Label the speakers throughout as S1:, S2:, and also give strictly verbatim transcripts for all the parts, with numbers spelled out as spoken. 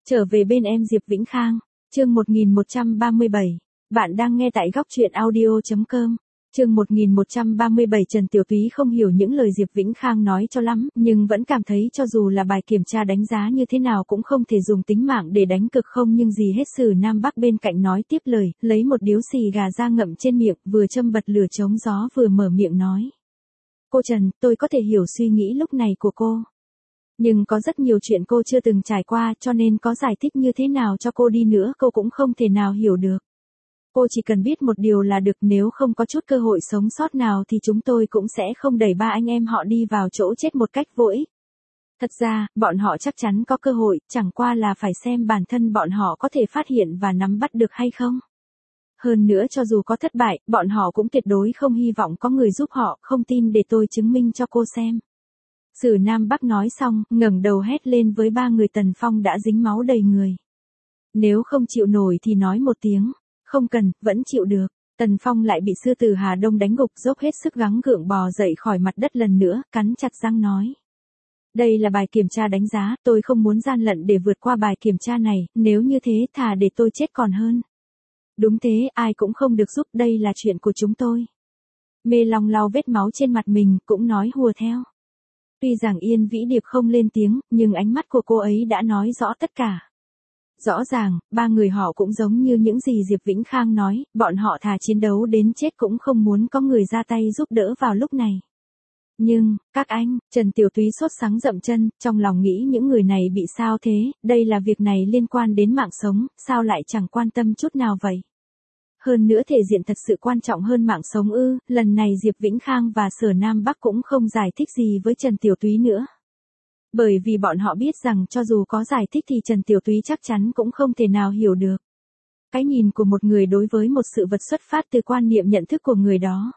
S1: Trở về bên em Diệp Vĩnh Khang, chương một nghìn một trăm ba mươi bảy. Bạn đang nghe tại góc truyện audio chấm com. Chương một nghìn một trăm ba mươi bảy. Trần Tiểu Túy không hiểu những lời Diệp Vĩnh Khang nói cho lắm, nhưng vẫn cảm thấy cho dù là bài kiểm tra đánh giá như thế nào cũng không thể dùng tính mạng để đánh cực không nhưng gì hết. Sử Nam Bắc bên cạnh nói tiếp lời, lấy một điếu xì gà ra ngậm trên miệng, vừa châm bật lửa chống gió vừa mở miệng nói. Cô Trần, tôi có thể hiểu suy nghĩ lúc này của cô. Nhưng có rất nhiều chuyện cô chưa từng trải qua cho nên có giải thích như thế nào cho cô đi nữa cô cũng không thể nào hiểu được. Cô chỉ cần biết một điều là được, nếu không có chút cơ hội sống sót nào thì chúng tôi cũng sẽ không đẩy ba anh em họ đi vào chỗ chết một cách vô ích. Thật ra, bọn họ chắc chắn có cơ hội, chẳng qua là phải xem bản thân bọn họ có thể phát hiện và nắm bắt được hay không. Hơn nữa cho dù có thất bại, bọn họ cũng tuyệt đối không hy vọng có người giúp họ, không tin để tôi chứng minh cho cô xem. Sử Nam Bắc nói xong, ngẩng đầu hét lên với ba người Tần Phong đã dính máu đầy người. Nếu không chịu nổi thì nói một tiếng, không cần, vẫn chịu được. Tần Phong lại bị sư tử Hà Đông đánh gục, dốc hết sức gắng gượng bò dậy khỏi mặt đất lần nữa, cắn chặt răng nói. Đây là bài kiểm tra đánh giá, tôi không muốn gian lận để vượt qua bài kiểm tra này, nếu như thế thà để tôi chết còn hơn. Đúng thế, ai cũng không được giúp, đây là chuyện của chúng tôi. Mê Long lau vết máu trên mặt mình, cũng nói hùa theo. Tuy rằng Yên Vĩ Điệp không lên tiếng, nhưng ánh mắt của cô ấy đã nói rõ tất cả. Rõ ràng, ba người họ cũng giống như những gì Diệp Vĩnh Khang nói, bọn họ thà chiến đấu đến chết cũng không muốn có người ra tay giúp đỡ vào lúc này. Nhưng, các anh, Trần Tiểu Túy sốt sắng dậm chân, trong lòng nghĩ những người này bị sao thế, đây là việc này liên quan đến mạng sống, sao lại chẳng quan tâm chút nào vậy? Hơn nữa thể diện thật sự quan trọng hơn mạng sống ư, lần này Diệp Vĩnh Khang và Sở Nam Bắc cũng không giải thích gì với Trần Tiểu Túy nữa. Bởi vì bọn họ biết rằng cho dù có giải thích thì Trần Tiểu Túy chắc chắn cũng không thể nào hiểu được. Cái nhìn của một người đối với một sự vật xuất phát từ quan niệm nhận thức của người đó.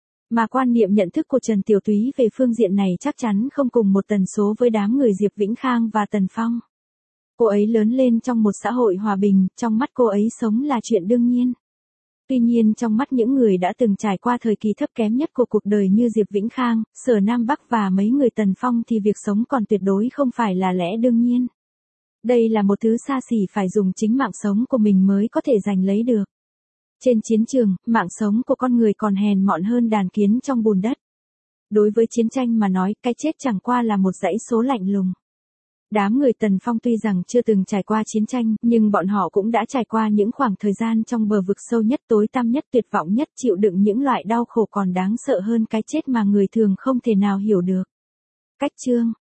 S1: Mà quan niệm nhận thức của Trần Tiểu Túy về phương diện này chắc chắn không cùng một tần số với đám người Diệp Vĩnh Khang và Tần Phong. Cô ấy lớn lên trong một xã hội hòa bình, trong mắt cô ấy sống là chuyện đương nhiên. Tuy nhiên trong mắt những người đã từng trải qua thời kỳ thấp kém nhất của cuộc đời như Diệp Vĩnh Khang, Sở Nam Bắc và mấy người Tần Phong thì việc sống còn tuyệt đối không phải là lẽ đương nhiên. Đây là một thứ xa xỉ phải dùng chính mạng sống của mình mới có thể giành lấy được. Trên chiến trường, mạng sống của con người còn hèn mọn hơn đàn kiến trong bùn đất. Đối với chiến tranh mà nói, cái chết chẳng qua là một dãy số lạnh lùng. Đám người Tần Phong tuy rằng chưa từng trải qua chiến tranh, nhưng bọn họ cũng đã trải qua những khoảng thời gian trong bờ vực sâu nhất, tối tăm nhất, tuyệt vọng nhất, chịu đựng những loại đau khổ còn đáng sợ hơn cái chết mà người thường không thể nào hiểu được. Cách chương,